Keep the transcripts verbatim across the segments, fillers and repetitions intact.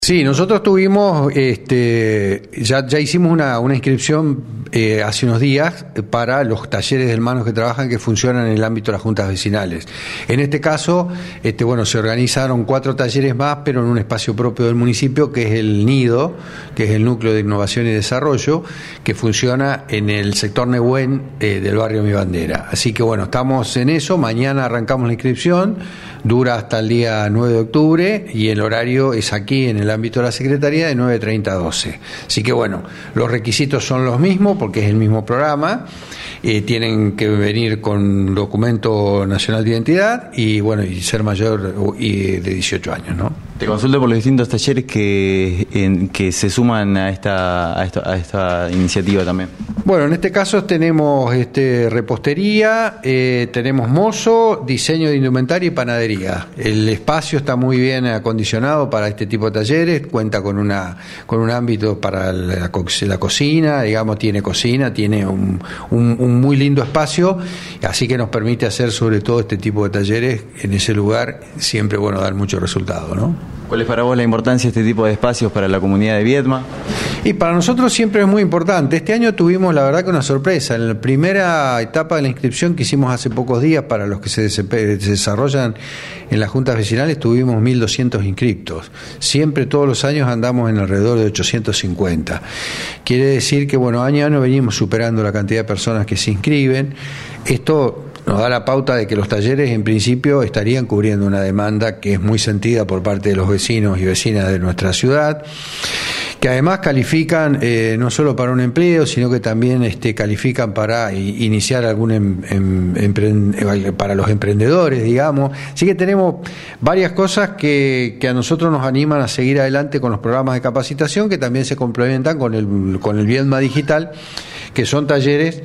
Sí, nosotros tuvimos, este, ya, ya hicimos una, una inscripción eh, hace unos días para los talleres de hermanos que trabajan que funcionan en el ámbito de las juntas vecinales. En este caso, este, bueno, se organizaron cuatro talleres más, pero en un espacio propio del municipio, que es el Nido, que es el Núcleo de Innovación y Desarrollo, que funciona en el sector Nehuen eh, del barrio Mi Bandera. Así que bueno, estamos en eso, mañana arrancamos la inscripción, dura hasta el día nueve de octubre y el horario es aquí en el ámbito de la Secretaría de nueve treinta a doce. Así que bueno, los requisitos son los mismos porque es el mismo programa, eh, tienen que venir con documento nacional de identidad y bueno, y ser mayor y de dieciocho años, ¿no? Te consulto por los distintos talleres que, en, que se suman a esta, a esta, a esta iniciativa también. Bueno, en este caso tenemos este, repostería, eh, tenemos mozo, diseño de indumentaria y panadería. El espacio está muy bien acondicionado para este tipo de talleres, cuenta con una con un ámbito para la, la cocina, digamos, tiene cocina, tiene un, un, un muy lindo espacio, así que nos permite hacer sobre todo este tipo de talleres en ese lugar, siempre bueno dar mucho resultado, ¿no? ¿Cuál es para vos la importancia de este tipo de espacios para la comunidad de Viedma? Y para nosotros siempre es muy importante. Este año tuvimos la verdad que una sorpresa. En la primera etapa de la inscripción que hicimos hace pocos días para los que se desarrollan en las juntas vecinales tuvimos mil doscientos inscriptos. Siempre todos los años andamos en alrededor de ochocientos cincuenta. Quiere decir que bueno, año a año venimos superando la cantidad de personas que se inscriben. Esto nos da la pauta de que los talleres en principio estarían cubriendo una demanda que es muy sentida por parte de los vecinos y vecinas de nuestra ciudad, que además califican eh, no solo para un empleo, sino que también este, califican para i, iniciar algún em, em, empre, para los emprendedores, digamos. Así que tenemos varias cosas que, que a nosotros nos animan a seguir adelante con los programas de capacitación, que también se complementan con el, con el Viedma Digital, que son talleres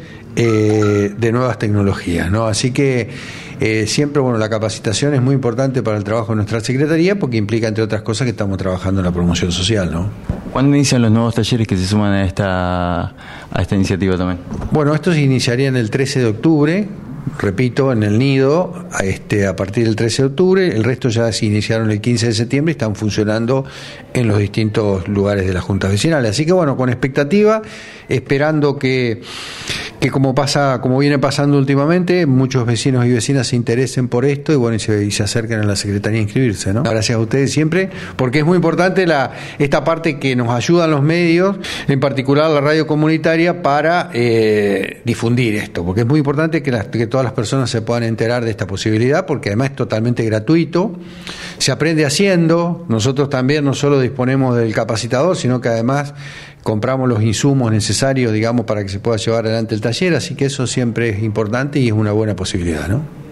eh, de nuevas tecnologías, ¿no? Así que eh, siempre, bueno, la capacitación es muy importante para el trabajo de nuestra Secretaría porque implica, entre otras cosas, que estamos trabajando en la promoción social, ¿no? ¿Cuándo inician los nuevos talleres que se suman a esta, a esta iniciativa también? Bueno, estos iniciarían el trece de octubre, repito, en el Nido, a, este, a partir del trece de octubre, el resto ya se iniciaron el quince de septiembre y están funcionando en los distintos lugares de las juntas vecinales. Así que bueno, con expectativa, esperando que, que como pasa, como viene pasando últimamente, muchos vecinos y vecinas se interesen por esto y bueno, y se, y se acerquen a la Secretaría a inscribirse, ¿no? Gracias a ustedes siempre, porque es muy importante la, esta parte que nos ayudan los medios, en particular la radio comunitaria, para eh, difundir esto, porque es muy importante que, las, que todas las personas se puedan enterar de esta posibilidad, porque además es totalmente gratuito, se aprende haciendo, nosotros también no solo disponemos del capacitador, sino que además compramos los insumos necesarios, digamos, para que se pueda llevar adelante el taller, así que eso siempre es importante y es una buena posibilidad, ¿no?